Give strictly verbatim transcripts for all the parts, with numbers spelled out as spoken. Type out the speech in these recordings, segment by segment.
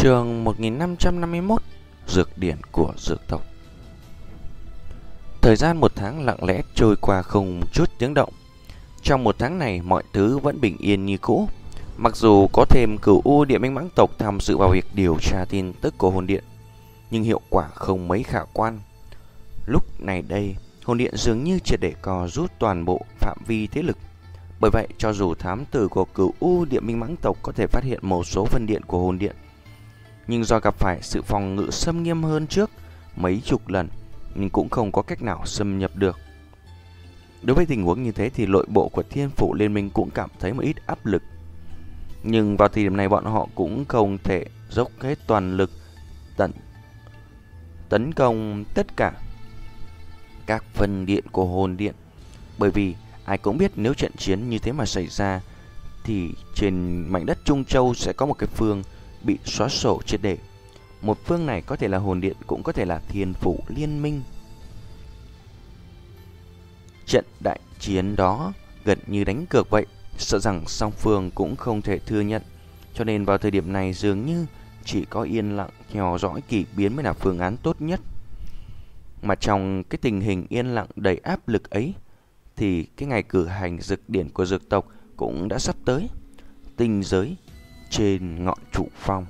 Chương một nghìn năm trăm năm mươi mốt. Dược điển của dược tộc. Thời gian một tháng lặng lẽ trôi qua không chút tiếng động. Trong một tháng này mọi thứ vẫn bình yên như cũ. Mặc dù có thêm Cửu U Địa Minh Mãng tộc tham dự vào việc điều tra tin tức của hồn điện, nhưng hiệu quả không mấy khả quan. Lúc này đây, hồn điện dường như triệt để co rút toàn bộ phạm vi thế lực. Bởi vậy, cho dù thám tử của Cửu U Địa Minh Mãng tộc có thể phát hiện một số phân điện của hồn điện, nhưng do gặp phải sự phòng ngự xâm nghiêm hơn trước mấy chục lần, nhưng cũng không có cách nào xâm nhập được. Đối với tình huống như thế thì nội bộ của Thiên Phủ Liên Minh cũng cảm thấy một ít áp lực. Nhưng vào thời điểm này bọn họ cũng không thể dốc hết toàn lực tấn tấn công tất cả các phần điện của hồn điện. Bởi vì ai cũng biết nếu trận chiến như thế mà xảy ra thì trên mảnh đất Trung Châu sẽ có một cái phương bị xóa sổ triệt để. Một phương này có thể là hồn điện, cũng có thể là Thiên Phủ Liên Minh. Trận đại chiến đó gần như đánh cược vậy, sợ rằng song phương cũng không thể thừa nhận. Cho nên vào thời điểm này dường như chỉ có yên lặng theo dõi kỳ biến mới là phương án tốt nhất. Mà trong cái tình hình yên lặng đầy áp lực ấy thì cái ngày cử hành dược điển của dược tộc cũng đã sắp tới. Tinh giới trên ngọn trụ phong.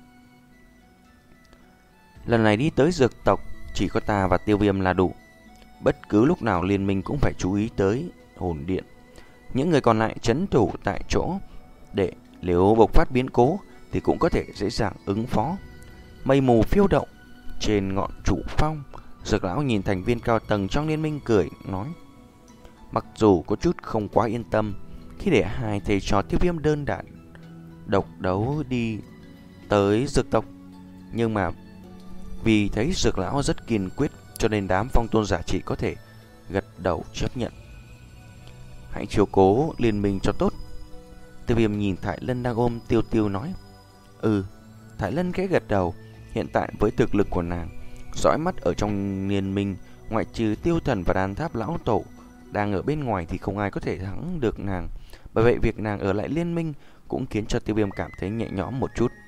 Lần này đi tới dược tộc chỉ có ta và Tiêu Viêm là đủ. Bất cứ lúc nào liên minh cũng phải chú ý tới hồn điện. Những người còn lại trấn thủ tại chỗ, để nếu bộc phát biến cố thì cũng có thể dễ dàng ứng phó. Mây mù phiêu động trên ngọn trụ phong. Dược lão nhìn thành viên cao tầng trong liên minh cười nói: mặc dù có chút không quá yên tâm khi để hai thầy trò Tiêu Viêm đơn đản độc đấu đi tới dược tộc, nhưng mà vì thấy dược lão rất kiên quyết, cho nên đám phong tôn giả chỉ có thể gật đầu chấp nhận. Hãy chiếu cố liên minh cho tốt. Tiêu Viêm nhìn Thải Lân đang ôm Tiêu Tiêu nói: Ừ. Thải Lân khẽ gật đầu. Hiện tại với thực lực của nàng, dõi mắt ở trong liên minh, ngoại trừ Tiêu Thần và Đàn Tháp lão tổ đang ở bên ngoài thì không ai có thể thắng được nàng. Bởi vậy việc nàng ở lại liên minh cũng khiến cho Tiêu Viêm cảm thấy nhẹ nhõm một chút.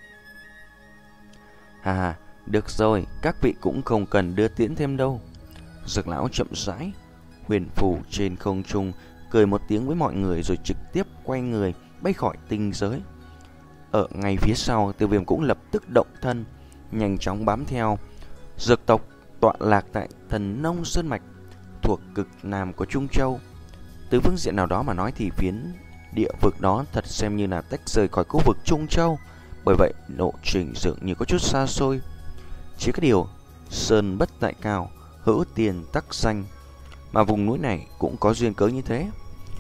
À, được rồi, các vị cũng không cần đưa tiễn thêm đâu. Dược lão chậm rãi huyền phù trên không trung, cười một tiếng với mọi người rồi trực tiếp quay người bay khỏi tinh giới. Ở ngay phía sau, Tiêu Viêm cũng lập tức động thân, nhanh chóng bám theo. Dược tộc tọa lạc tại Thần Nông Sơn Mạch, thuộc cực nam của Trung Châu. Từ phương diện nào đó mà nói thì phiến địa vực đó thật xem như là tách rời khỏi khu vực Trung Châu. Bởi vậy lộ trình dường như có chút xa xôi. Chỉ có điều sơn bất tại cao, hữu tiền tắc danh, mà vùng núi này cũng có duyên cớ như thế.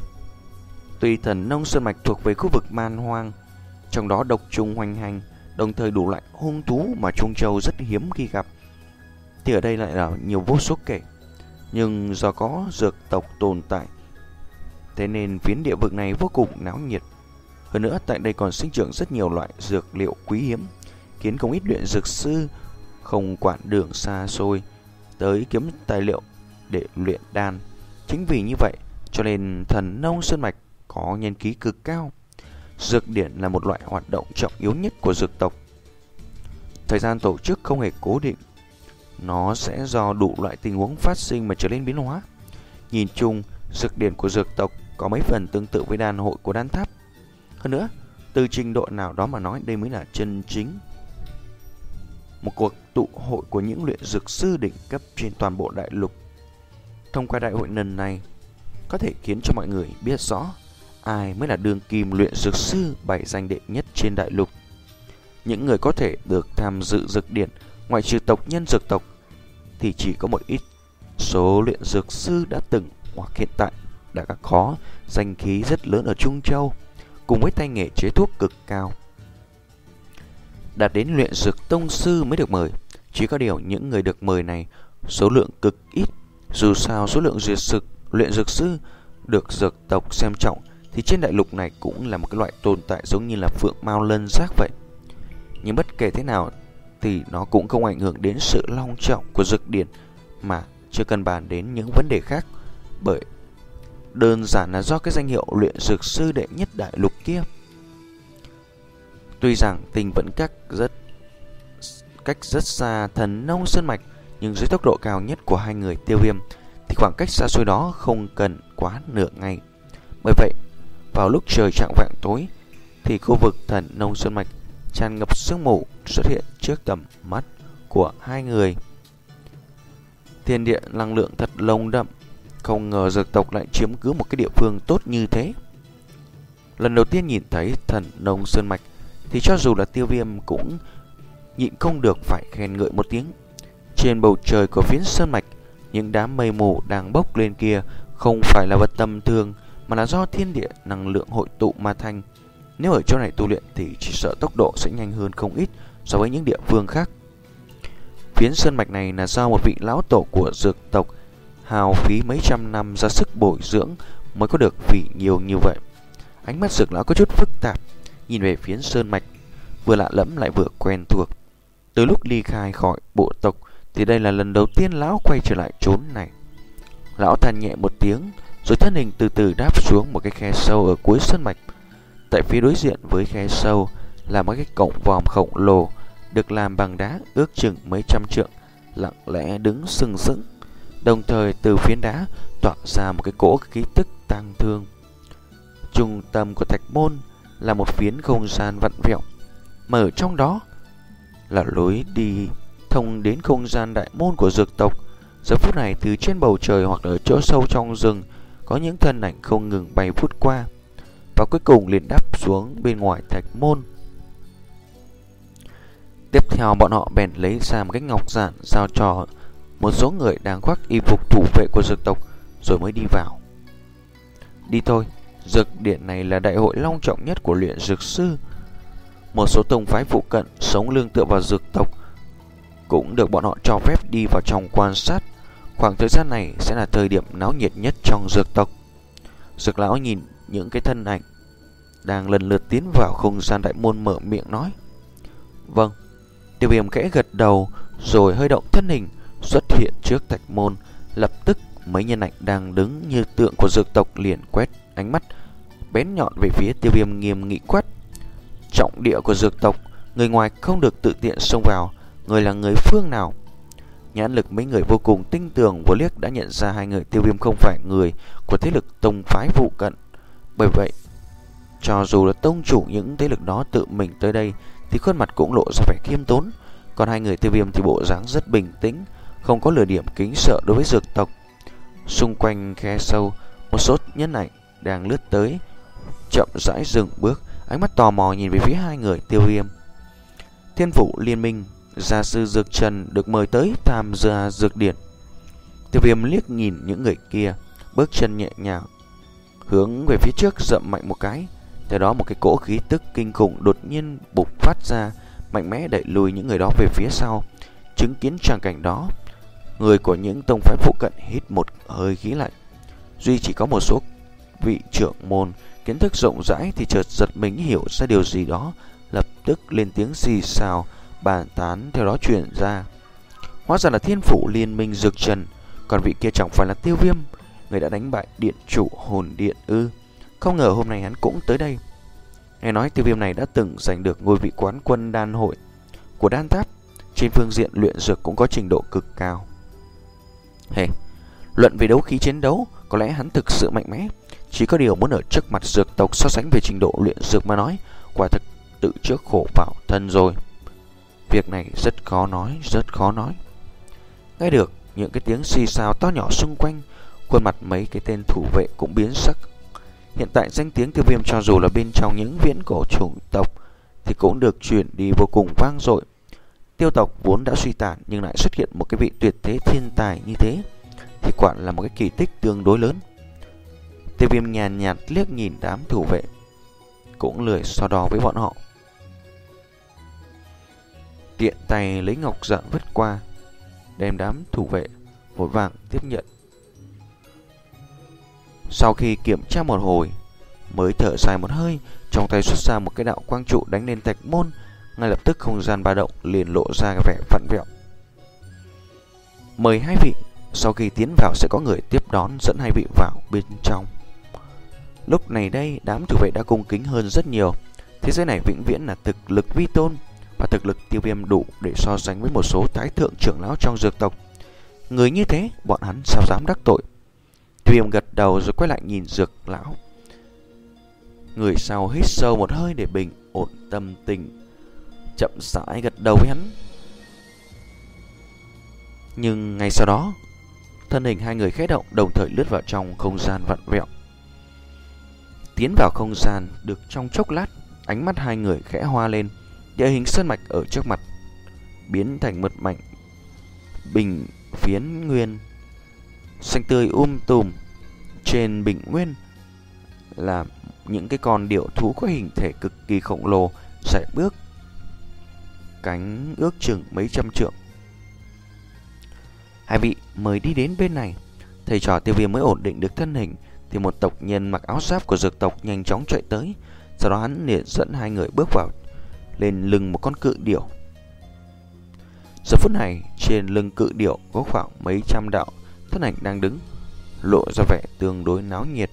Tuy Thần Nông Sơn Mạch thuộc về khu vực man hoang, trong đó độc trùng hoành hành, đồng thời đủ loại hung thú mà Trung Châu rất hiếm khi gặp, thì ở đây lại là nhiều vô số kể. Nhưng do có dược tộc tồn tại, thế nên phiến địa vực này vô cùng náo nhiệt. Hơn nữa tại đây còn sinh trưởng rất nhiều loại dược liệu quý hiếm, khiến không ít luyện dược sư không quản đường xa xôi tới kiếm tài liệu để luyện đan. Chính vì như vậy cho nên Thần Nông Sơn Mạch có nhân khí cực cao. Dược điển là một loại hoạt động trọng yếu nhất của dược tộc. Thời gian tổ chức không hề cố định, nó sẽ do đủ loại tình huống phát sinh mà trở nên biến hóa. Nhìn chung, dược điển của dược tộc có mấy phần tương tự với đan hội của Đan Tháp. Hơn nữa, từ trình độ nào đó mà nói, đây mới là chân chính một cuộc tụ hội của những luyện dược sư đỉnh cấp trên toàn bộ đại lục. Thông qua đại hội lần này, có thể khiến cho mọi người biết rõ ai mới là đương kim luyện dược sư bảy danh đệ nhất trên đại lục. Những người có thể được tham dự dược điển, ngoại trừ tộc nhân dược tộc, thì chỉ có một ít số luyện dược sư đã từng hoặc hiện tại đã có danh khí rất lớn ở Trung Châu, cùng với tay nghề chế thuốc cực cao. Đạt đến luyện dược tông sư mới được mời. Chỉ có điều những người được mời này số lượng cực ít. Dù sao số lượng dược sư, luyện dược sư được dược tộc xem trọng thì trên đại lục này cũng là một cái loại tồn tại giống như là phượng mao lân giác vậy. Nhưng bất kể thế nào thì nó cũng không ảnh hưởng đến sự long trọng của dược điển, mà chưa cần bàn đến những vấn đề khác. Bởi đơn giản là do cái danh hiệu luyện dược sư đệ nhất đại lục kia. Tuy rằng tình vẫn các rất cách rất xa Thần Nông Sơn Mạch, nhưng dưới tốc độ cao nhất của hai người Tiêu Viêm thì khoảng cách xa xôi đó không cần quá nửa ngày. Bởi vậy, vào lúc trời chạng vạng tối thì khu vực Thần Nông Sơn Mạch tràn ngập sương mù xuất hiện trước tầm mắt của hai người. Thiên địa năng lượng thật lồng đậm, không ngờ dược tộc lại chiếm cứ một cái địa phương tốt như thế. Lần đầu tiên nhìn thấy Thần Nông Sơn Mạch thì cho dù là Tiêu Viêm cũng nhịn không được phải khen ngợi một tiếng. Trên bầu trời của phiến sơn mạch, những đám mây mù đang bốc lên kia không phải là vật tầm thường, mà là do thiên địa năng lượng hội tụ mà thành. Nếu ở chỗ này tu luyện thì chỉ sợ tốc độ sẽ nhanh hơn không ít so với những địa phương khác. Phiến sơn mạch này là do một vị lão tổ của dược tộc hào phí mấy trăm năm ra sức bồi dưỡng mới có được vị nhiều như vậy. Ánh mắt dược lão có chút phức tạp, nhìn về phiến sơn mạch, vừa lạ lẫm lại vừa quen thuộc. Từ lúc ly khai khỏi bộ tộc thì đây là lần đầu tiên lão quay trở lại chốn này. Lão than nhẹ một tiếng, rồi thân hình từ từ đáp xuống một cái khe sâu ở cuối sơn mạch. Tại phía đối diện với khe sâu là một cái cổng vòm khổng lồ được làm bằng đá ước chừng mấy trăm trượng, lặng lẽ đứng sừng sững. Đồng thời từ phiến đá tỏa ra một cái cỗ khí tức tang thương. Trung tâm của thạch môn là một phiến không gian vặn vẹo, mà ở trong đó là lối đi thông đến không gian đại môn của dược tộc. Giờ phút này từ trên bầu trời hoặc ở chỗ sâu trong rừng có những thân ảnh không ngừng bay vút qua, và cuối cùng liền đáp xuống bên ngoài thạch môn. Tiếp theo bọn họ bèn lấy ra một cái ngọc giản giao cho một số người đang khoác y phục thủ vệ của dược tộc, rồi mới đi vào. Đi thôi, dược điện này là đại hội long trọng nhất của luyện dược sư. Một số tông phái phụ cận sống lương tựa vào dược tộc cũng được bọn họ cho phép đi vào trong quan sát. Khoảng thời gian này sẽ là thời điểm náo nhiệt nhất trong dược tộc. Dược lão nhìn những cái thân ảnh đang lần lượt tiến vào không gian đại môn, mở miệng nói: Vâng. Tiêu Viêm khẽ gật đầu, rồi hơi động thân hình xuất hiện trước thạch môn. Lập tức mấy nhân ảnh đang đứng như tượng của dược tộc liền quét ánh mắt bén nhọn về phía Tiêu Viêm, nghiêm nghị quát: Trọng địa của dược tộc, người ngoài không được tự tiện xông vào. Người là người phương nào? Nhãn lực mấy người vô cùng tinh tường, vô liếc đã nhận ra hai người Tiêu Viêm không phải người của thế lực tông phái phụ cận. Bởi vậy, cho dù là tông chủ những thế lực đó tự mình tới đây thì khuôn mặt cũng lộ ra vẻ khiêm tốn. Còn hai người Tiêu Viêm thì bộ dáng rất bình tĩnh, không có lửa điểm kính sợ đối với dược tộc. Xung quanh khe sâu, một số nhân ảnh đang lướt tới, chậm rãi dừng bước, ánh mắt tò mò nhìn về phía hai người Tiêu Viêm. Thiên Phủ Liên Minh gia sư Dược Trần được mời tới tham gia dược điển. Tiêu Viêm liếc nhìn những người kia, bước chân nhẹ nhàng hướng về phía trước dậm mạnh một cái. Theo đó một cái cỗ khí tức kinh khủng đột nhiên bộc phát ra, mạnh mẽ đẩy lùi những người đó về phía sau. Chứng kiến tràng cảnh đó, người của những tông phái phụ cận hít một hơi khí lạnh. Duy chỉ có một số vị trưởng môn kiến thức rộng rãi thì chợt giật mình hiểu ra điều gì đó, lập tức lên tiếng xì xào bàn tán theo đó truyền ra. Hóa ra là Thiên Phủ Liên Minh Dược Trần, còn vị kia chẳng phải là Tiêu Viêm, người đã đánh bại điện chủ hồn điện ư? Không ngờ hôm nay hắn cũng tới đây. Nghe nói Tiêu Viêm này đã từng giành được ngôi vị quán quân đan hội của đan tháp, trên phương diện luyện dược cũng có trình độ cực cao. Hey, luận về đấu khí chiến đấu, có lẽ hắn thực sự mạnh mẽ. Chỉ có điều muốn ở trước mặt dược tộc so sánh về trình độ luyện dược mà nói, quả thực tự trước khổ vào thân rồi. Việc này rất khó nói, rất khó nói. Nghe được những cái tiếng xì xào to nhỏ xung quanh, khuôn mặt mấy cái tên thủ vệ cũng biến sắc. Hiện tại danh tiếng Tiêu Viêm cho dù là bên trong những viễn cổ chủng tộc thì cũng được truyền đi vô cùng vang dội. Tiêu tộc vốn đã suy tàn, nhưng lại xuất hiện một cái vị tuyệt thế thiên tài như thế thì quả là một cái kỳ tích tương đối lớn. Tiêu Viêm nhàn nhạt liếc nhìn đám thủ vệ, cũng lười so đo với bọn họ. Tiện tay lấy ngọc giản vứt qua, đem đám thủ vệ vội vàng tiếp nhận. Sau khi kiểm tra một hồi, mới thở dài một hơi, trong tay xuất ra một cái đạo quang trụ đánh lên thạch môn. Ngay lập tức không gian ba động liền lộ ra vẻ vặn vẹo. Mời hai vị, sau khi tiến vào sẽ có người tiếp đón dẫn hai vị vào bên trong. Lúc này đây, đám thủ vệ đã cung kính hơn rất nhiều. Thế giới này vĩnh viễn là thực lực vi tôn, và thực lực Tiêu Viêm đủ để so sánh với một số thái thượng trưởng lão trong dược tộc. Người như thế, bọn hắn sao dám đắc tội? Tiêu Viêm gật đầu rồi quay lại nhìn dược lão. Người sau hít sâu một hơi để bình ổn tâm tình, chậm rãi gật đầu với hắn. Nhưng ngay sau đó, thân hình hai người khẽ động, đồng thời lướt vào trong không gian vặn vẹo. Tiến vào không gian được trong chốc lát, ánh mắt hai người khẽ hoa lên. Địa hình sơn mạch ở trước mặt biến thành một mảnh bình phiến nguyên xanh tươi um tùm. Trên bình nguyên là những cái con điểu thú có hình thể cực kỳ khổng lồ, sải bước cánh ước chừng mấy trăm trượng. Hai vị mời đi đến bên này. Thầy trò Tiêu Viêm mới ổn định được thân hình thì một tộc nhân mặc áo giáp của dược tộc nhanh chóng chạy tới. Sau đó hắn liền dẫn hai người bước vào lên lưng một con cự điểu. Giờ phút này trên lưng cự điểu có khoảng mấy trăm đạo thân ảnh đang đứng, lộ ra vẻ tương đối náo nhiệt.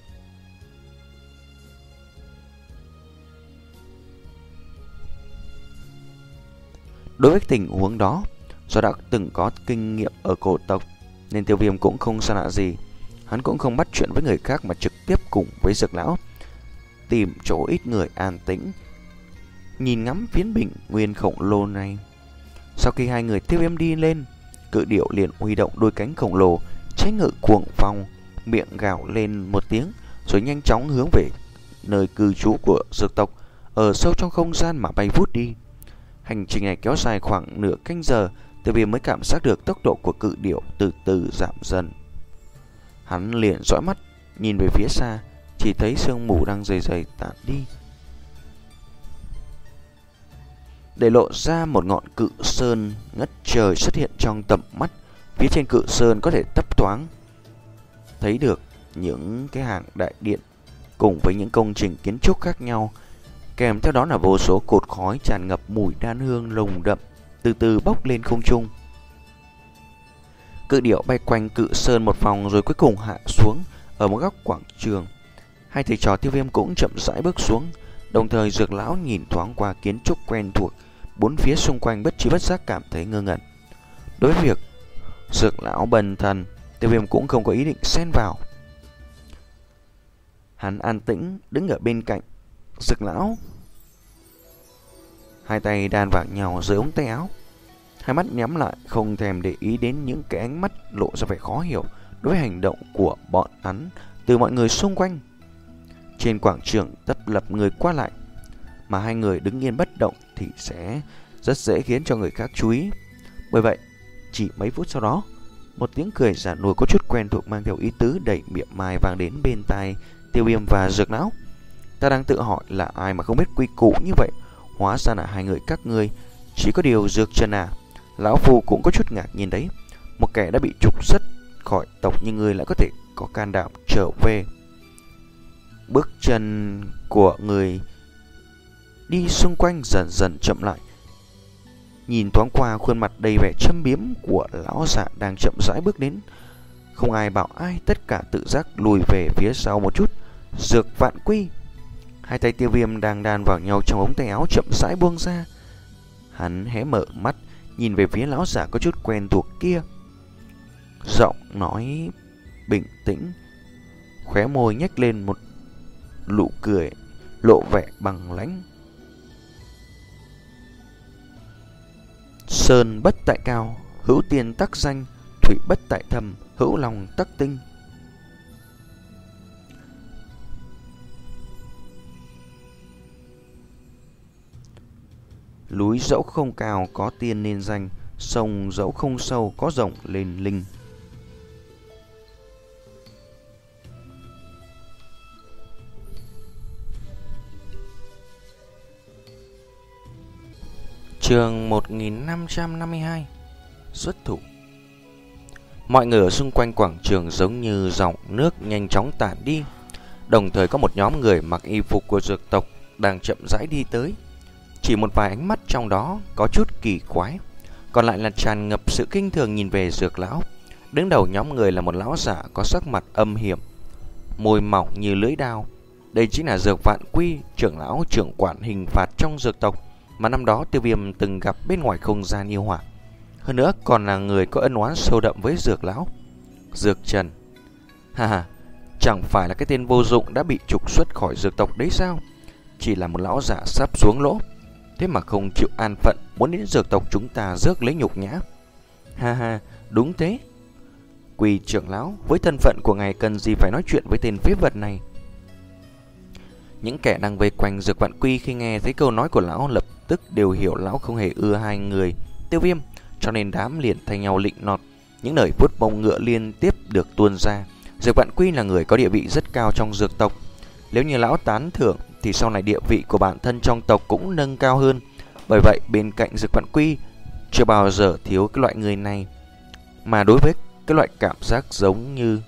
Đối với tình huống đó, do đã từng có kinh nghiệm ở cổ tộc nên Tiêu Viêm cũng không xa lạ gì. Hắn cũng không bắt chuyện với người khác mà trực tiếp cùng với dược lão tìm chỗ ít người an tĩnh, nhìn ngắm phiến bình nguyên khổng lồ này. Sau khi hai người Tiêu Viêm đi lên, cự điểu liền huy động đôi cánh khổng lồ, cháy ngự cuồng phong, miệng gào lên một tiếng rồi nhanh chóng hướng về nơi cư trú của dược tộc ở sâu trong không gian mà bay vút đi. Hành trình này kéo dài khoảng nửa canh giờ, Tiêu Viêm mới cảm giác được tốc độ của cự điểu từ từ giảm dần. Hắn liền dõi mắt nhìn về phía xa, chỉ thấy sương mù đang dày dày tản đi, để lộ ra một ngọn cự sơn ngất trời xuất hiện trong tầm mắt. Phía trên cự sơn có thể thấp thoáng thấy được những cái hàng đại điện cùng với những công trình kiến trúc khác nhau, kèm theo đó là vô số cột khói tràn ngập mùi đan hương nồng đậm từ từ bốc lên không trung. Cự điểu bay quanh cự sơn một vòng rồi cuối cùng hạ xuống ở một góc quảng trường. Hai thầy trò Tiêu Viêm cũng chậm rãi bước xuống, đồng thời dược lão nhìn thoáng qua kiến trúc quen thuộc bốn phía xung quanh, bất chi bất giác cảm thấy ngơ ngẩn. Đối với việc dược lão bần thần, Tiêu Viêm cũng không có ý định xen vào. Hắn an tĩnh đứng ở bên cạnh dược lão, hai tay đan vào nhau dưới ống tay áo, hai mắt nhắm lại, không thèm để ý đến những cái ánh mắt lộ ra vẻ khó hiểu đối với hành động của bọn hắn từ mọi người xung quanh. Trên quảng trường tấp lập người qua lại, mà hai người đứng yên bất động thì sẽ rất dễ khiến cho người khác chú ý. Bởi vậy, chỉ mấy phút sau đó, một tiếng cười giả nua có chút quen thuộc mang theo ý tứ đầy miệng mai vang đến bên tai Tiêu Viêm và dược lão. Ta đang tự hỏi là ai mà không biết quy củ như vậy, hóa ra là hai người các ngươi. Chỉ có điều Dược Trần à, lão phu cũng có chút ngạc nhiên đấy. Một kẻ đã bị trục xuất khỏi tộc như ngươi lại có thể có can đảm trở về. Bước chân của người đi xung quanh dần dần chậm lại. Nhìn thoáng qua khuôn mặt đầy vẻ châm biếm của lão già đang chậm rãi bước đến, không ai bảo ai, tất cả tự giác lùi về phía sau một chút. Dược Vạn Quy, hai tay Tiêu Viêm đang đan vào nhau trong ống tay áo chậm rãi buông ra. Hắn hé mở mắt nhìn về phía lão già có chút quen thuộc kia, giọng nói bình tĩnh, khóe môi nhếch lên một nụ cười lộ vẻ bằng lãnh. Sơn bất tại cao, hữu tiên tắc danh, thủy bất tại thâm, hữu lòng tắc tinh. Núi dẫu không cao có tiên nên danh, sông dẫu không sâu có rồng lên linh. Chương một nghìn năm trăm năm mươi hai. Xuất thủ. Mọi người ở xung quanh quảng trường giống như dòng nước nhanh chóng tản đi, đồng thời có một nhóm người mặc y phục của dược tộc đang chậm rãi đi tới. Chỉ một vài ánh mắt trong đó có chút kỳ quái, còn lại là tràn ngập sự kinh thường nhìn về dược lão. Đứng đầu nhóm người là một lão giả có sắc mặt âm hiểm, môi mỏng như lưỡi dao. Đây chính là Dược Vạn Quy, trưởng lão trưởng quản hình phạt trong dược tộc. mà năm đó Tiêu Viêm từng gặp bên ngoài không gian yêu hỏa. Hơn nữa còn là người có ân oán sâu đậm với Dược lão. Dược Trần. Ha ha, chẳng phải là cái tên vô dụng đã bị trục xuất khỏi dược tộc đấy sao? Chỉ là một lão giả sắp xuống lỗ, thế mà không chịu an phận, muốn đến dược tộc chúng ta rước lấy nhục nhã. Ha ha, đúng thế. Quỳ trưởng lão, với thân phận của ngài cần gì phải nói chuyện với tên phế vật này? Những kẻ đang vây quanh Dược Vạn Quy khi nghe thấy câu nói của lão lập tức đều hiểu lão không hề ưa hai người Tiêu Viêm, cho nên đám liền thay nhau lịnh nọt. Những lời vuốt mông ngựa liên tiếp được tuôn ra. Dược Vạn Quy là người có địa vị rất cao trong dược tộc. Nếu như lão tán thưởng thì sau này địa vị của bản thân trong tộc cũng nâng cao hơn. Bởi vậy bên cạnh Dược Vạn Quy chưa bao giờ thiếu cái loại người này. Mà đối với cái loại cảm giác giống như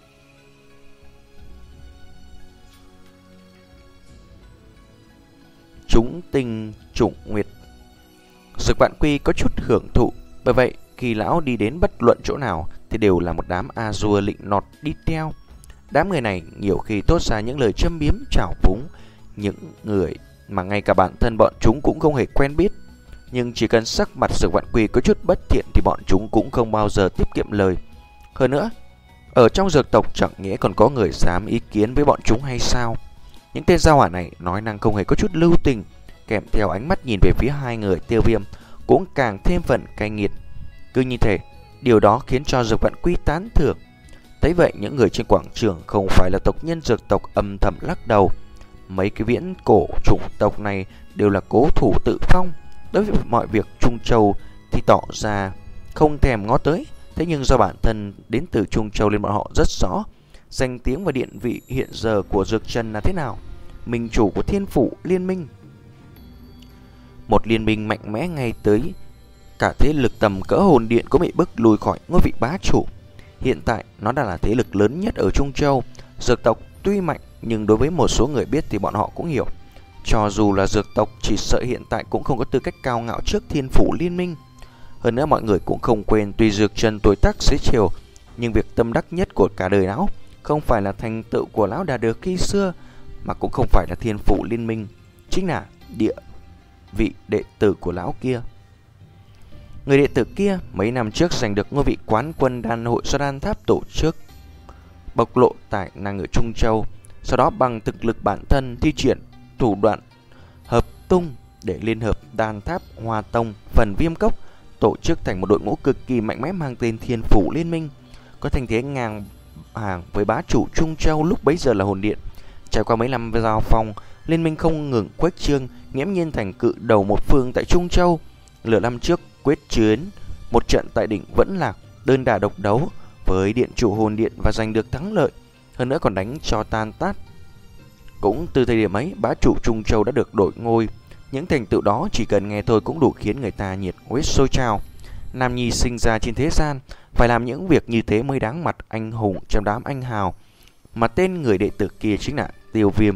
chúng tinh chủng nguyệt, Dược Vạn Quy có chút hưởng thụ. Bởi vậy khi lão đi đến bất luận chỗ nào thì đều là một đám a dua lịnh nọt đi theo. Đám người này nhiều khi thốt ra những lời châm biếm trào phúng, những người mà ngay cả bản thân bọn chúng cũng không hề quen biết. Nhưng chỉ cần sắc mặt Dược Vạn Quy có chút bất thiện thì bọn chúng cũng không bao giờ tiết kiệm lời. Hơn nữa, ở trong dược tộc chẳng nghĩa còn có người dám ý kiến với bọn chúng hay sao? Những tên gia hỏa này nói năng không hề có chút lưu tình, kèm theo ánh mắt nhìn về phía hai người Tiêu Viêm cũng càng thêm phần cay nghiệt. Cứ như thế, điều đó khiến cho Dược Vạn Quy tán thưởng. Thấy vậy, những người trên quảng trường không phải là tộc nhân dược tộc âm thầm lắc đầu. Mấy cái viễn cổ chủng tộc này đều là cố thủ tự phong, đối với mọi việc Trung Châu thì tỏ ra không thèm ngó tới. Thế nhưng do bản thân đến từ Trung Châu nên bọn họ rất rõ danh tiếng và điện vị hiện giờ của Dược Trần là thế nào. Minh chủ của Thiên Phủ Liên Minh, một liên minh mạnh mẽ ngay tới cả thế lực tầm cỡ hồn điện cũng bị bức lùi khỏi ngôi vị bá chủ. Hiện tại nó đã là thế lực lớn nhất ở Trung Châu. Dược tộc tuy mạnh nhưng đối với một số người biết thì bọn họ cũng hiểu, cho dù là dược tộc chỉ sợ hiện tại cũng không có tư cách cao ngạo trước Thiên Phủ Liên Minh. Hơn nữa mọi người cũng không quên, tuy Dược Trần tuổi tác xế chiều, nhưng việc tâm đắc nhất của cả đời lão không phải là thành tựu của lão đã được khi xưa, mà cũng không phải là Thiên Phủ Liên Minh, chính là địa vị đệ tử của lão kia. Người đệ tử kia mấy năm trước giành được ngôi vị quán quân đan hội do Đan Tháp tổ chức, bộc lộ tài năng ở Trung Châu. Sau đó bằng thực lực bản thân thi triển thủ đoạn hợp tung để liên hợp Đan Tháp, Hoa Tông, Phần Viêm Cốc, tổ chức thành một đội ngũ cực kỳ mạnh mẽ mang tên Thiên Phủ Liên Minh, có thành thế ngang hàng với bá chủ Trung Châu lúc bấy giờ là Hồn Điện. Trải qua mấy năm giao phong, liên minh không ngừng khuếch trương, nghiễm nhiên thành cự đầu một phương tại Trung Châu. Lửa năm trước quyết chiến một trận tại đỉnh Vẫn Lạc, đơn đả độc đấu với điện chủ Hồn Điện và giành được thắng lợi, hơn nữa còn đánh cho tan tác. Cũng từ thời điểm ấy, bá chủ Trung Châu đã được đổi ngôi. Những thành tựu đó chỉ cần nghe thôi cũng đủ khiến người ta nhiệt huyết sôi trào. Nam nhi sinh ra trên thế gian, phải làm những việc như thế mới đáng mặt anh hùng trong đám anh hào. Mà tên người đệ tử kia chính là Tiêu Viêm.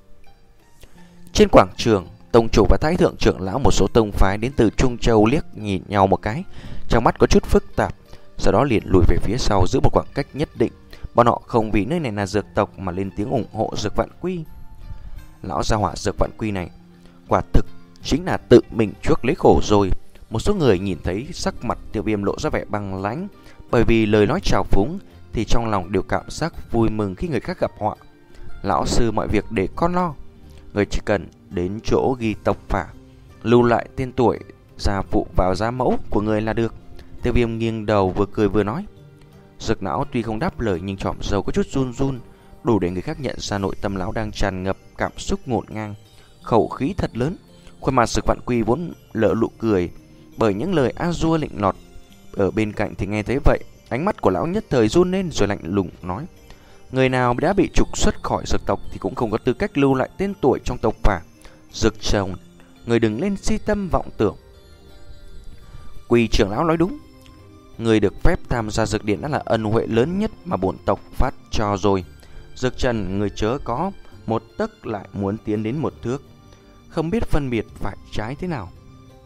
Trên quảng trường, tông chủ và thái thượng trưởng lão một số tông phái đến từ Trung Châu liếc nhìn nhau một cái, trong mắt có chút phức tạp, sau đó liền lùi về phía sau giữ một khoảng cách nhất định. Bọn họ không vì nơi này là dược tộc mà lên tiếng ủng hộ Dược Vạn Quy. Lão gia hỏa Dược Vạn Quy này quả thực chính là tự mình chuốc lấy khổ rồi. Một số người nhìn thấy sắc mặt Tiêu Viêm lộ ra vẻ băng lãnh, bởi vì lời nói trào phúng thì trong lòng đều cảm giác vui mừng khi người khác gặp họa. Lão sư mọi việc để con lo, người chỉ cần đến chỗ ghi tộc phả, lưu lại tên tuổi, gia phụ vào gia mẫu của người là được. Tiêu Viêm nghiêng đầu vừa cười vừa nói. Dược lão tuy không đáp lời nhưng trọm dầu có chút run run, đủ để người khác nhận ra nội tâm lão đang tràn ngập cảm xúc ngổn ngang, khẩu khí thật lớn. Khuôn mặt Dược Vạn Quy vốn lỡ nụ cười bởi những lời a dua lịnh lọt, ở bên cạnh thì nghe thấy vậy, ánh mắt của lão nhất thời run lên rồi lạnh lùng nói: người nào đã bị trục xuất khỏi dược tộc thì cũng không có tư cách lưu lại tên tuổi trong tộc phả. Dược chồng, người đừng lên si tâm vọng tưởng. Quỳ trưởng lão nói đúng, người được phép tham gia dược điện đã là ân huệ lớn nhất mà bổn tộc phát cho rồi. Dược Trần, người chớ có một tấc lại muốn tiến đến một thước, không biết phân biệt phải trái thế nào.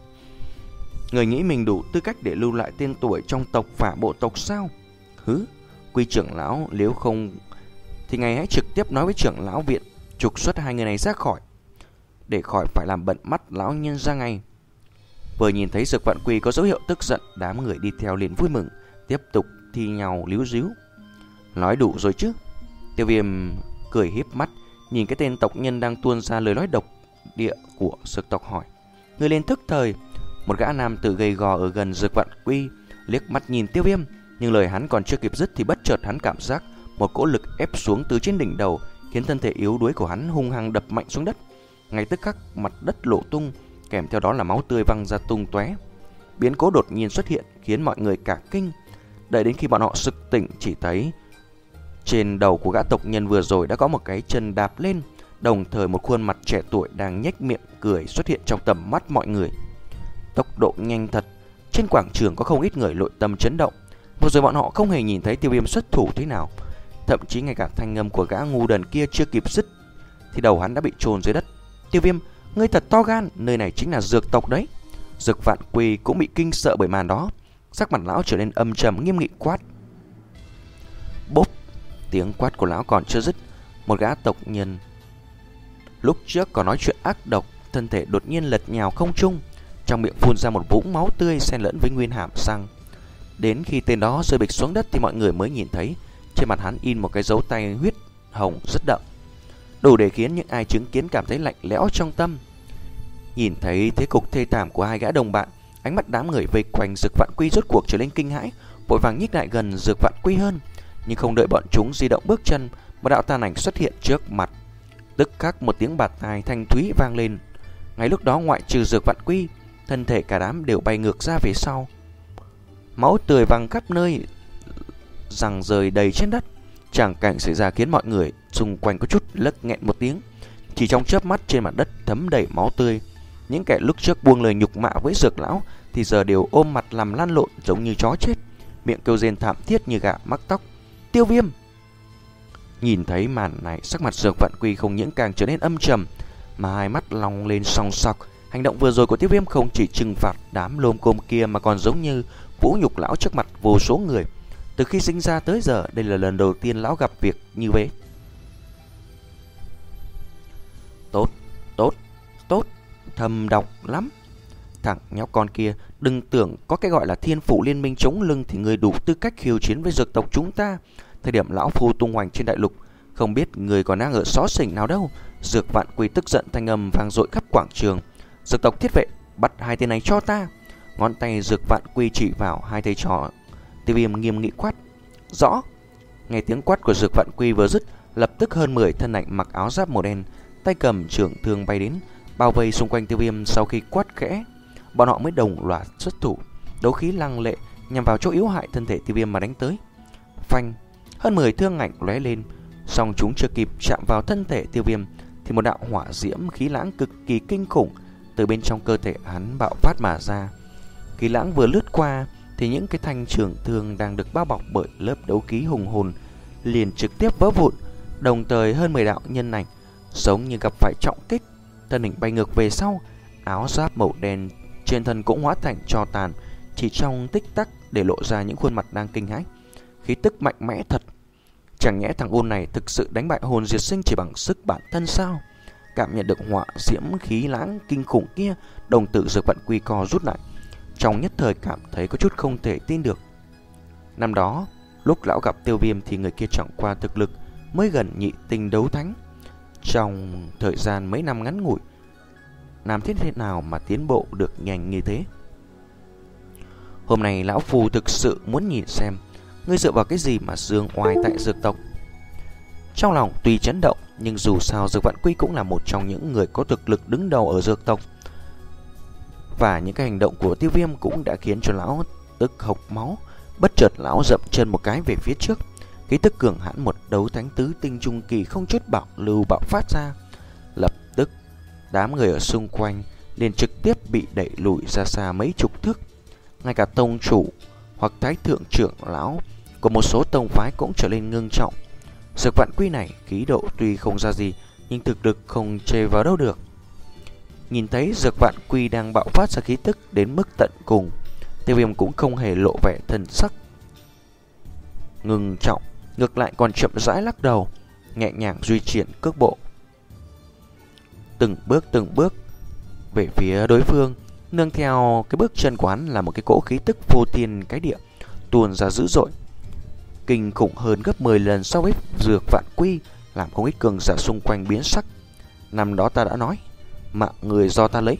Người nghĩ mình đủ tư cách để lưu lại tên tuổi trong tộc phả bộ tộc sao? Hứ, Quy trưởng lão, nếu không thì ngài hãy trực tiếp nói với trưởng lão viện trục xuất hai người này ra khỏi. để khỏi phải làm bận mắt lão nhân ra ngay. Vừa nhìn thấy Dược Vạn Quy có dấu hiệu tức giận, đám người đi theo liền vui mừng, tiếp tục thi nhau líu ríu. Nói đủ rồi chứ? Tiêu Viêm cười híp mắt, nhìn cái tên tộc nhân đang tuôn ra lời nói độc địa của Dược tộc hỏi. Người lên thức thời. Một gã nam tử gầy gò ở gần Dược Vạn Quy liếc mắt nhìn Tiêu Viêm, nhưng lời hắn còn chưa kịp dứt thì bất chợt hắn cảm giác một cỗ lực ép xuống từ trên đỉnh đầu, khiến thân thể yếu đuối của hắn hung hăng đập mạnh xuống đất. Ngay tức khắc mặt đất lộ tung, kèm theo đó là máu tươi văng ra tung tóe. Biến cố đột nhiên xuất hiện khiến mọi người cả kinh. Đợi đến khi bọn họ sực tỉnh, chỉ thấy trên đầu của gã tộc nhân vừa rồi đã có một cái chân đạp lên, đồng thời một khuôn mặt trẻ tuổi đang nhếch miệng cười xuất hiện trong tầm mắt mọi người. Tốc độ nhanh thật, trên quảng trường có không ít người nội tâm chấn động. Vừa rồi bọn họ không hề nhìn thấy Tiêu Viêm xuất thủ thế nào, thậm chí ngay cả thanh âm của gã ngu đần kia chưa kịp dứt thì đầu hắn đã bị chôn dưới đất. Tiêu Viêm, ngươi thật to gan, nơi này chính là Dược tộc đấy. Dược Vạn Quy cũng bị kinh sợ bởi màn đó, sắc mặt lão trở nên âm trầm nghiêm nghị quát. Bốp, tiếng quát của lão còn chưa dứt, một gã tộc nhân lúc trước còn nói chuyện ác độc, thân thể đột nhiên lật nhào không trung, trong miệng phun ra một vũng máu tươi xen lẫn với nguyên hàm răng. Đến khi tên đó rơi bịch xuống đất thì mọi người mới nhìn thấy trên mặt hắn in một cái dấu tay huyết hồng rất đậm, đủ để khiến những ai chứng kiến cảm thấy lạnh lẽo trong tâm. Nhìn thấy thế cục thê thảm của hai gã đồng bạn, ánh mắt đám người vây quanh Dược Vạn Quy rốt cuộc trở nên kinh hãi, vội vàng nhích lại gần Dược Vạn Quy hơn. Nhưng không đợi bọn chúng di động bước chân, một đạo tàn ảnh xuất hiện trước mặt. Tức khắc một tiếng bạt tai thanh thúy vang lên. Ngay lúc đó ngoại trừ Dược Vạn Quy, thân thể cả đám đều bay ngược ra phía sau. Máu tươi văng khắp nơi, răng rời đầy trên đất. Tràng cảnh xảy ra khiến mọi người xung quanh có chút lấc nghẹn một tiếng. Chỉ trong chớp mắt trên mặt đất thấm đầy máu tươi. Những kẻ lúc trước buông lời nhục mạ với Dược lão thì giờ đều ôm mặt làm lăn lộn giống như chó chết, miệng kêu rên thảm thiết như gà mắc tóc. Tiêu Viêm! Nhìn thấy màn này, sắc mặt Dược Vạn Quy không những càng trở nên âm trầm, mà hai mắt long lên song sọc. Hành động vừa rồi của Tiêu Viêm không chỉ trừng phạt đám lôm côm kia mà còn giống như vũ nhục lão trước mặt vô số người. Từ khi sinh ra tới giờ, đây là lần đầu tiên lão gặp việc như vậy. Tốt, tốt, tốt, thầm độc lắm. Thằng nhóc con kia, đừng tưởng có cái gọi là thiên phủ liên minh chống lưng thì người đủ tư cách khiêu chiến với Dược tộc chúng ta. Thời điểm lão phu tung hoành trên đại lục, không biết người còn đang ở xó xỉnh nào đâu. Dược Vạn Quy tức giận thanh âm vang dội khắp quảng trường. Dược tộc thiết vệ, bắt hai tên này cho ta. Ngón tay Dược Vạn Quy chỉ vào hai thầy trò. Tiêu Viêm nghiêm nghị quát. Rõ. Nghe tiếng quát của Dược Vạn Quy vừa dứt, lập tức hơn mười thân ảnh mặc áo giáp màu đen, tay cầm trường thương bay đến, bao vây xung quanh Tiêu Viêm. Sau khi quát khẽ, bọn họ mới đồng loạt xuất thủ, đấu khí lăng lệ nhằm vào chỗ yếu hại thân thể Tiêu Viêm mà đánh tới. Phanh, hơn mười thương ảnh lóe lên, song chúng chưa kịp chạm vào thân thể Tiêu Viêm thì một đạo hỏa diễm khí lãng cực kỳ kinh khủng từ bên trong cơ thể hắn bạo phát mà ra. Khí lãng vừa lướt qua thì những cái thanh trường thương đang được bao bọc bởi lớp đấu khí hùng hồn liền trực tiếp vỡ vụn, đồng thời hơn mười đạo nhân ảnh giống như gặp phải trọng kích, thân hình bay ngược về sau, áo giáp màu đen trên thân cũng hóa thành tro tàn, chỉ trong tích tắc để lộ ra những khuôn mặt đang kinh hãi. Khí tức mạnh mẽ thật. Chẳng nhẽ thằng ôn này thực sự đánh bại hồn diệt sinh chỉ bằng sức bản thân sao? Cảm nhận được hỏa diễm khí lãng kinh khủng kia, đồng tử Dược Vạn Quy co rút lại, trong nhất thời cảm thấy có chút không thể tin được. Năm đó, lúc lão gặp Tiêu Viêm thì người kia chẳng qua thực lực mới gần nhị tinh đấu thánh. Trong thời gian mấy năm ngắn ngủi, làm thế nào mà tiến bộ được nhanh như thế? Hôm nay lão phù thực sự muốn nhìn xem ngươi dựa vào cái gì mà dương oai tại Dược tộc. Trong lòng tuy chấn động, nhưng dù sao Dược Vạn Quy cũng là một trong những người có thực lực đứng đầu ở Dược tộc, và những cái hành động của Tiêu Viêm cũng đã khiến cho lão tức hộc máu. Bất chợt lão dậm chân một cái về phía trước, khí tức cường hãn một đấu thánh tứ tinh trung kỳ không chút bảo lưu bạo phát ra. Lập tức đám người ở xung quanh liền trực tiếp bị đẩy lùi ra xa mấy chục thước. Ngay cả tông chủ hoặc thái thượng trưởng lão của một số tông phái cũng trở nên ngưng trọng. Dược Vạn Quy này khí độ tuy không ra gì, nhưng thực lực không chê vào đâu được. Nhìn thấy Dược Vạn Quy đang bạo phát ra khí tức đến mức tận cùng, Tiêu Viêm cũng không hề lộ vẻ thần sắc ngưng trọng, ngược lại còn chậm rãi lắc đầu, nhẹ nhàng duy chuyển cước bộ. từng bước từng bước về phía đối phương. Nương theo cái bước chân của hắn là một cái cỗ khí tức vô thiên cái địa tuôn ra dữ dội, kinh khủng hơn gấp mười lần so với dược vạn quy, làm không ít cường giả xung quanh biến sắc. Năm đó ta đã nói, mạng người do ta lấy.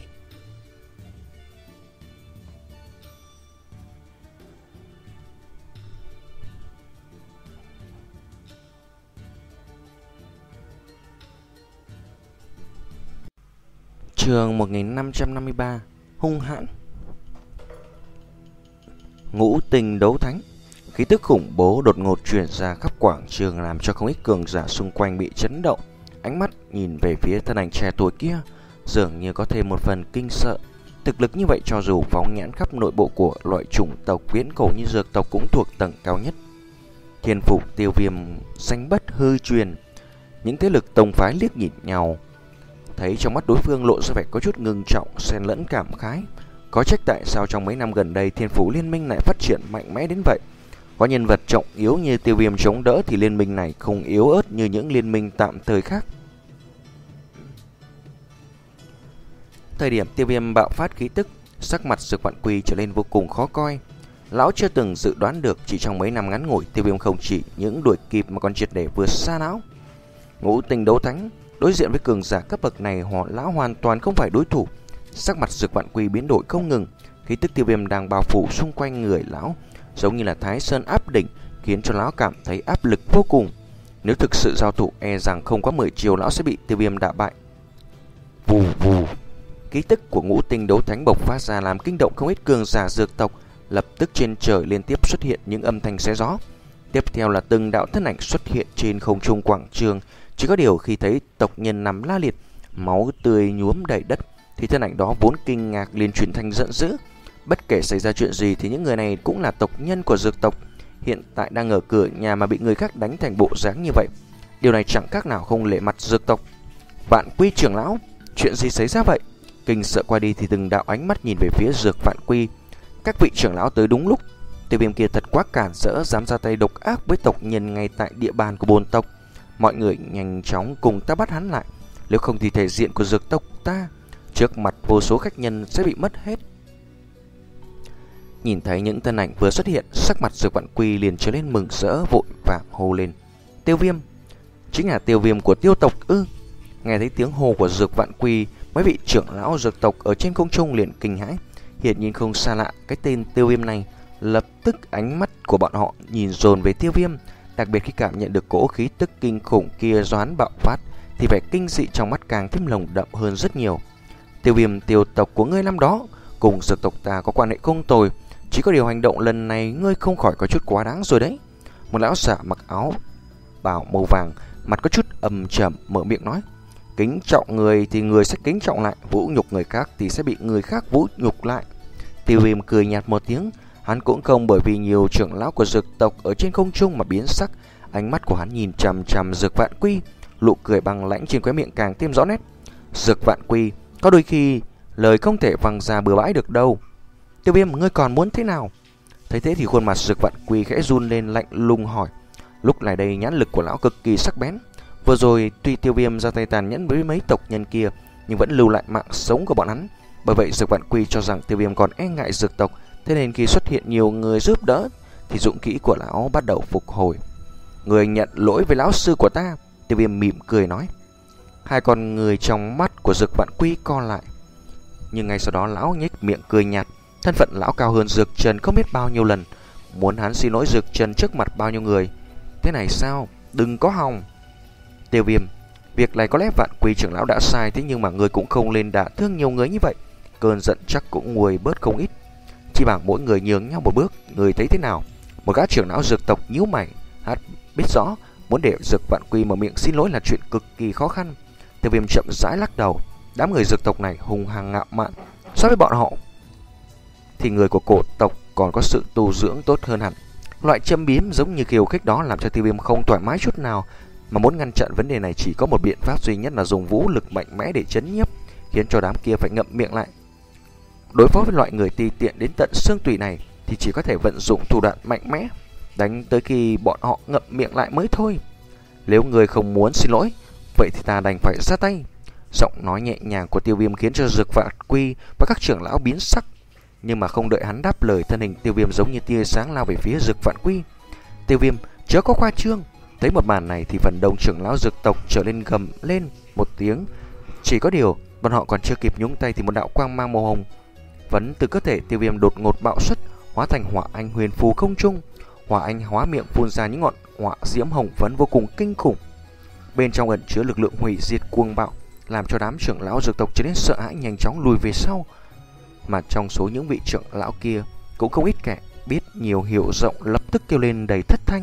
Chương một nghìn năm trăm năm mươi ba, hung hãn. Ngũ tình đấu thánh. Khí tức khủng bố đột ngột truyền ra khắp quảng trường, làm cho không ít cường giả xung quanh bị chấn động. Ánh mắt nhìn về phía thân ảnh trẻ tuổi kia, dường như có thêm một phần kinh sợ. Thực lực như vậy cho dù phóng nhãn khắp nội bộ của loại chủng tộc viễn cổ như dược tộc cũng thuộc tầng cao nhất. Thiên phục tiêu viêm danh bất hư truyền. Những thế lực tông phái liếc nhìn nhau, thấy trong mắt đối phương lộ ra vẻ có chút ngưng trọng, xen lẫn cảm khái. Có trách tại sao trong mấy năm gần đây Thiên Phủ Liên Minh lại phát triển mạnh mẽ đến vậy. Có nhân vật trọng yếu như tiêu viêm chống đỡ thì liên minh này không yếu ớt như những liên minh tạm thời khác. Thời điểm tiêu viêm bạo phát khí tức, sắc mặt Dược Vạn Quy trở nên vô cùng khó coi. Lão chưa từng dự đoán được chỉ trong mấy năm ngắn ngủi, tiêu viêm không chỉ những đuổi kịp mà còn triệt để vượt xa lão. Ngũ tình đấu thánh đối diện với cường giả cấp bậc này, họ lão hoàn toàn không phải đối thủ. Sắc mặt Dược Vạn Quy biến đổi không ngừng, khí tức tiêu viêm đang bao phủ xung quanh người lão, giống như là Thái Sơn áp đỉnh, khiến cho lão cảm thấy áp lực vô cùng. Nếu thực sự giao thủ, e rằng không quá mười chiều lão sẽ bị tiêu viêm đả bại. Vù vù, khí tức của ngũ tinh đấu thánh bộc phát ra làm kinh động không ít cường giả dược tộc. Lập tức trên trời liên tiếp xuất hiện những âm thanh xé gió. Tiếp theo là từng đạo thân ảnh xuất hiện trên không trung quảng trường. Chỉ có điều khi thấy tộc nhân nằm la liệt, máu tươi nhuốm đầy đất, thì thân ảnh đó vốn kinh ngạc liền chuyển thành giận dữ. Bất kể xảy ra chuyện gì thì những người này cũng là tộc nhân của dược tộc, hiện tại đang ở cửa nhà mà bị người khác đánh thành bộ dáng như vậy. Điều này chẳng khác nào không lệ mặt dược tộc. Vạn Quy trưởng lão, chuyện gì xảy ra vậy? Kinh sợ qua đi thì từng đạo ánh mắt nhìn về phía Dược Vạn Quy. Các vị trưởng lão tới đúng lúc. Tiêu viêm kia thật quá cản rỡ, dám ra tay độc ác với tộc nhân ngay tại địa bàn của bồn tộc. Mọi người nhanh chóng cùng ta bắt hắn lại, nếu không thì thể diện của dược tộc ta trước mặt vô số khách nhân sẽ bị mất hết. Nhìn thấy những thân ảnh vừa xuất hiện, sắc mặt Dược Vạn Quy liền trở lên mừng rỡ, vội vàng hô lên: Tiêu viêm, chính là tiêu viêm của tiêu tộc ư? Nghe thấy tiếng hô của Dược Vạn Quy, mấy vị trưởng lão dược tộc ở trên không trung liền kinh hãi. Hiển nhiên không xa lạ cái tên tiêu viêm này. Lập tức ánh mắt của bọn họ nhìn dồn về tiêu viêm, đặc biệt khi cảm nhận được cỗ khí tức kinh khủng kia do hắn bạo phát thì vẻ kinh dị trong mắt càng thêm nồng đậm hơn rất nhiều. Tiêu viêm, tiêu tộc của ngươi năm đó cùng dược tộc ta có quan hệ không tồi, chỉ có điều hành động lần này ngươi không khỏi có chút quá đáng rồi đấy. Một lão giả mặc áo bào màu vàng, mặt có chút âm trầm, mở miệng nói: kính trọng người thì người sẽ kính trọng lại, vũ nhục người khác thì sẽ bị người khác vũ nhục lại. Tiêu viêm cười nhạt một tiếng, hắn cũng không bởi vì nhiều trưởng lão của dược tộc ở trên không trung mà biến sắc. Ánh mắt của hắn nhìn chằm chằm Dược Vạn Quy, nụ cười băng lãnh trên khóe miệng càng thêm rõ nét. Dược Vạn Quy, có đôi khi lời không thể văng ra bừa bãi được đâu. Tiêu viêm, ngươi còn muốn thế nào? Thấy thế thì khuôn mặt Dược Vạn Quy khẽ run lên, lạnh lùng hỏi. Lúc này đây nhãn lực của lão cực kỳ sắc bén. Vừa rồi tuy tiêu viêm ra tay tàn nhẫn với mấy tộc nhân kia, nhưng vẫn lưu lại mạng sống của bọn hắn. Bởi vậy Dược Vạn Quy cho rằng tiêu viêm còn e ngại dược tộc, thế nên khi xuất hiện nhiều người giúp đỡ thì dụng kỹ của lão bắt đầu phục hồi. Người nhận lỗi với lão sư của ta. Tiêu viêm mỉm cười nói. Hai con người trong mắt của Dược Vạn Quy co lại, nhưng ngay sau đó lão nhếch miệng cười nhạt. Thân phận lão cao hơn Dược Trần không biết bao nhiêu lần, muốn hắn xin lỗi Dược Trần trước mặt bao nhiêu người. Thế này sao? Đừng có hòng. Tiêu viêm, việc này có lẽ Vạn Quy trưởng lão đã sai, thế nhưng mà người cũng không nên đả thương nhiều người như vậy. Cơn giận chắc cũng nguôi bớt không ít. Chỉ bằng mỗi người nhường nhau một bước, người thấy thế nào? Một gã trưởng lão dược tộc nhíu mày, hắn biết rõ muốn để Dược Vạn Quy mở miệng xin lỗi là chuyện cực kỳ khó khăn. Tiêu viêm chậm rãi lắc đầu. Đám người dược tộc này hung hăng ngạo mạn, so với bọn họ thì người của cổ tộc còn có sự tu dưỡng tốt hơn hẳn. Loại châm biếm giống như khiêu khích đó làm cho tiêu viêm không thoải mái chút nào. Mà muốn ngăn chặn vấn đề này chỉ có một biện pháp duy nhất là dùng vũ lực mạnh mẽ để chấn nhiếp, khiến cho đám kia phải ngậm miệng lại. Đối phó với loại người ti tiện đến tận xương tủy này thì chỉ có thể vận dụng thủ đoạn mạnh mẽ, đánh tới khi bọn họ ngậm miệng lại mới thôi. Nếu người không muốn xin lỗi, vậy thì ta đành phải ra tay. Giọng nói nhẹ nhàng của Tiêu Viêm khiến cho Dược Vạn Quy và các trưởng lão biến sắc. Nhưng mà không đợi hắn đáp lời, thân hình Tiêu Viêm giống như tia sáng lao về phía Dược Vạn Quy. Tiêu Viêm chớ có khoa trương. Thấy một màn này thì phần đông trưởng lão dược tộc trở lên gầm lên một tiếng. Chỉ có điều bọn họ còn chưa kịp nhúng tay thì một đạo quang mang màu hồng vẫn từ cơ thể Tiêu Viêm đột ngột bạo xuất, hóa thành hỏa anh huyền phù không trung. Hỏa anh hóa miệng phun ra những ngọn hỏa diễm hồng phấn vô cùng kinh khủng. Bên trong ẩn chứa lực lượng hủy diệt cuồng bạo, làm cho đám trưởng lão dược tộc trở nên sợ hãi, nhanh chóng lùi về sau. Mà trong số những vị trưởng lão kia cũng không ít kẻ biết nhiều hiểu rộng, lập tức kêu lên đầy thất thanh.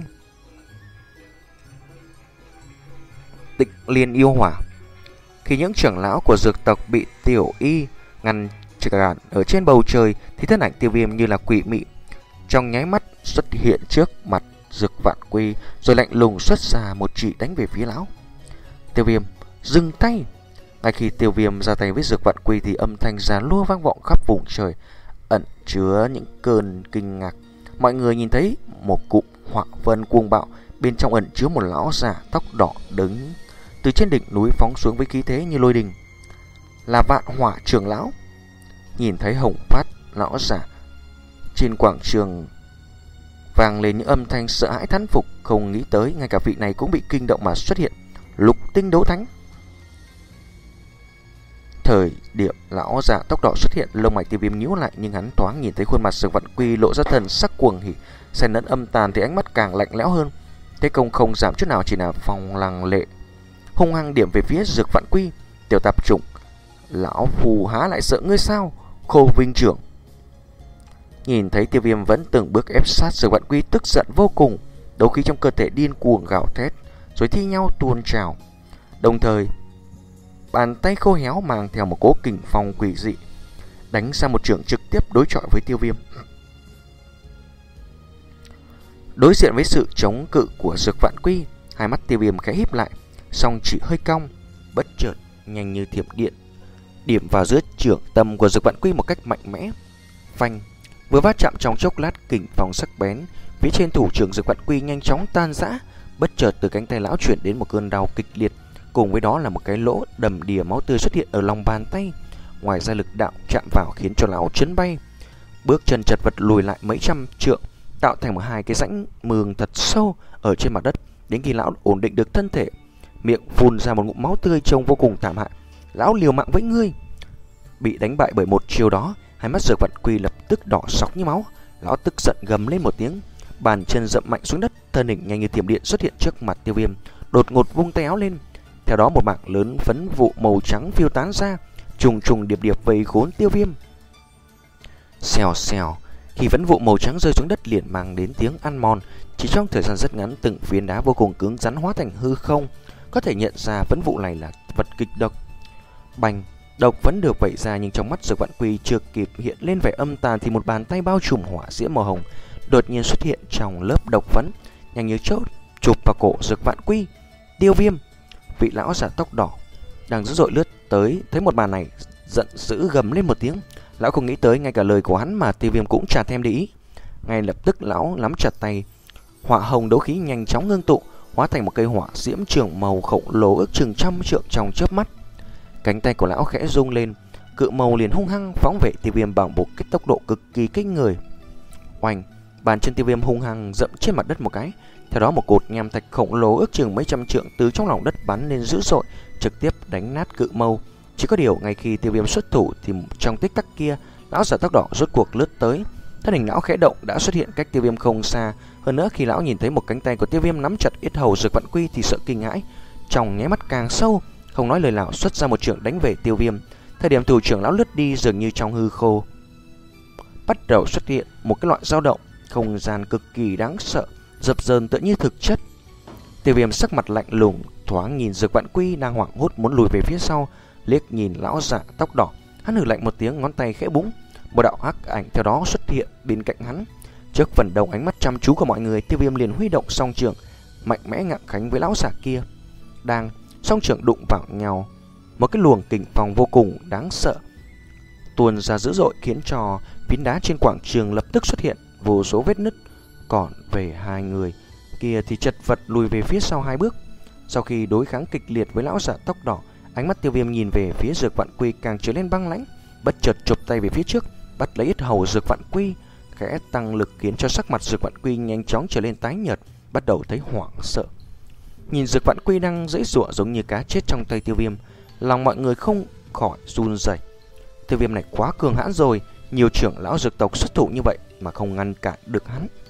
Tịnh Liên yêu hỏa. Khi những trưởng lão của dược tộc bị Tiểu Y ngăn cản ở trên bầu trời thì thân ảnh Tiêu Viêm như là quỷ mị trong nháy mắt xuất hiện trước mặt Dược Vạn Quy, rồi lạnh lùng xuất ra một chỉ đánh về phía lão. Tiêu Viêm dừng tay. Ngay khi Tiêu Viêm ra tay với Dược Vạn Quy thì âm thanh giàn lua vang vọng khắp vùng trời, ẩn chứa những cơn kinh ngạc. Mọi người nhìn thấy một cụm hỏa vân cuồng bạo, bên trong ẩn chứa một lão già tóc đỏ đứng từ trên đỉnh núi phóng xuống với khí thế như lôi đình. Là Vạn Hỏa trưởng lão. Nhìn thấy hồng phát lão giả, trên quảng trường vang lên những âm thanh sợ hãi thán phục. Không nghĩ tới ngay cả vị này cũng bị kinh động mà xuất hiện lục tinh đấu thánh. Thời điểm lão giả tóc đỏ xuất hiện, lông mày Tiêu Viêm nhíu lại, nhưng hắn thoáng nhìn thấy khuôn mặt Dược Vạn Quy lộ ra thần sắc cuồng hỉ, xen lẫn âm tàn thì ánh mắt càng lạnh lẽo hơn. Thế công không giảm chút nào, chỉ là phong lăng lệ hung hăng điểm về phía Dược Vạn Quy. Tiểu tạp chủng, lão phù há lại sợ ngươi sao? Khô Vinh trưởng. Nhìn thấy Tiêu Viêm vẫn từng bước ép sát, Dược Vạn Quy tức giận vô cùng, đấu khí trong cơ thể điên cuồng gào thét, rồi thi nhau tuôn trào. Đồng thời, bàn tay khô héo mang theo một cỗ kình phong quỷ dị đánh ra một trường trực tiếp đối chọi với Tiêu Viêm. Đối diện với sự chống cự của Dược Vạn Quy, hai mắt Tiêu Viêm khẽ híp lại, song chỉ hơi cong, bất chợt nhanh như thiểm điện điểm vào giữa trưởng tâm của Dược Vạn Quy một cách mạnh mẽ. Phanh, vừa va chạm trong chốc lát, kình phong sắc bén phía trên thủ trưởng Dược Vạn Quy nhanh chóng tan rã. Bất chợt từ cánh tay lão chuyển đến một cơn đau kịch liệt, cùng với đó là một cái lỗ đầm đìa máu tươi xuất hiện ở lòng bàn tay. Ngoài ra lực đạo chạm vào khiến cho lão chấn bay, bước chân chật vật lùi lại mấy trăm trượng, tạo thành một hai cái rãnh mường thật sâu ở trên mặt đất. Đến khi lão ổn định được thân thể, miệng phun ra một ngụm máu tươi trông vô cùng thảm hại. Lão liều mạng với ngươi. Bị đánh bại bởi một chiêu đó, hai mắt Dược Vạn Quy lập tức đỏ sọc như máu. Lão tức giận gầm lên một tiếng, bàn chân dậm mạnh xuống đất, thân hình nhanh như thiểm điện xuất hiện trước mặt Tiêu Viêm, đột ngột vung tay áo lên. Theo đó một mảng lớn phấn vụ màu trắng phiêu tán ra, trùng trùng điệp điệp vây khốn Tiêu Viêm. Xèo xèo, khi phấn vụ màu trắng rơi xuống đất liền mang đến tiếng ăn mòn. Chỉ trong thời gian rất ngắn, từng phiến đá vô cùng cứng rắn hóa thành hư không. Có thể nhận ra phấn vụ này là vật kịch độc. Bành, độc vẫn được vẩy ra, nhưng trong mắt Dược Vạn Quy chưa kịp hiện lên vẻ âm tàn thì một bàn tay bao trùm hỏa diễm màu hồng đột nhiên xuất hiện trong lớp độc phấn, nhanh như chớp chụp vào cổ Dược Vạn Quy. Tiêu Viêm, vị lão giả tóc đỏ đang dữ dội lướt tới, thấy một màn này giận dữ gầm lên một tiếng. Lão không nghĩ tới ngay cả lời của hắn mà Tiêu Viêm cũng chả thèm để ý. Ngay lập tức lão nắm chặt tay, hỏa hồng đấu khí nhanh chóng ngưng tụ, hóa thành một cây hỏa diễm trường màu khổng lồ ước chừng trăm trượng trong chớp mắt. Cánh tay của lão khẽ rung lên, cự màu liền hung hăng phóng về Tiêu Viêm bằng một cái tốc độ cực kỳ kinh người. Oanh, bàn chân Tiêu Viêm hung hăng dậm trên mặt đất một cái, theo đó một cột nham thạch khổng lồ ước chừng mấy trăm trượng từ trong lòng đất bắn lên dữ dội, trực tiếp đánh nát cự mâu. Chỉ có điều ngay khi Tiêu Viêm xuất thủ thì trong tích tắc kia, lão giả tóc đỏ rốt cuộc lướt tới. Thân hình lão khẽ động đã xuất hiện cách Tiêu Viêm không xa. Hơn nữa khi lão nhìn thấy một cánh tay của Tiêu Viêm nắm chặt yết hầu Dược Vạn Quy thì sợ kinh hãi, trong nháy mắt càng sâu, không nói lời nào xuất ra một chưởng đánh về Tiêu Viêm. Thời điểm thủ trưởng lão lướt đi, dường như trong hư khô bắt đầu xuất hiện một cái loại dao động không gian cực kỳ đáng sợ, dập dờn tựa như thực chất. Tiêu Viêm sắc mặt lạnh lùng, thoáng nhìn Dược Vạn Quy đang hoảng hốt muốn lùi về phía sau, liếc nhìn lão giả tóc đỏ, hắn hừ lạnh một tiếng, ngón tay khẽ búng, một đạo hắc ảnh theo đó xuất hiện bên cạnh hắn. Trước phần đông ánh mắt chăm chú của mọi người, Tiêu Viêm liền huy động song trường, mạnh mẽ ngặng khánh với lão giả kia. Đang song trường đụng vào nhau, một cái luồng kình phong vô cùng đáng sợ tuôn ra dữ dội, khiến cho phiến đá trên quảng trường lập tức xuất hiện vô số vết nứt. Còn về hai người kia thì chật vật lùi về phía sau hai bước. Sau khi đối kháng kịch liệt với lão giả tóc đỏ, Ánh mắt Tiêu Viêm nhìn về phía Dược Vạn Quy càng trở lên băng lãnh, bất chợt chụp tay về phía trước, bắt lấy yết hầu Dược Vạn Quy, khẽ tăng lực khiến cho sắc mặt Dược Vạn Quy nhanh chóng trở lên tái nhợt, bắt đầu thấy hoảng sợ. Nhìn Dược Vạn Quy đang dãy giụa giống như cá chết trong tay Tiêu Viêm, lòng mọi người không khỏi run rẩy. Tiêu Viêm này quá cường hãn rồi, nhiều trưởng lão dược tộc xuất thủ như vậy mà không ngăn cản được hắn.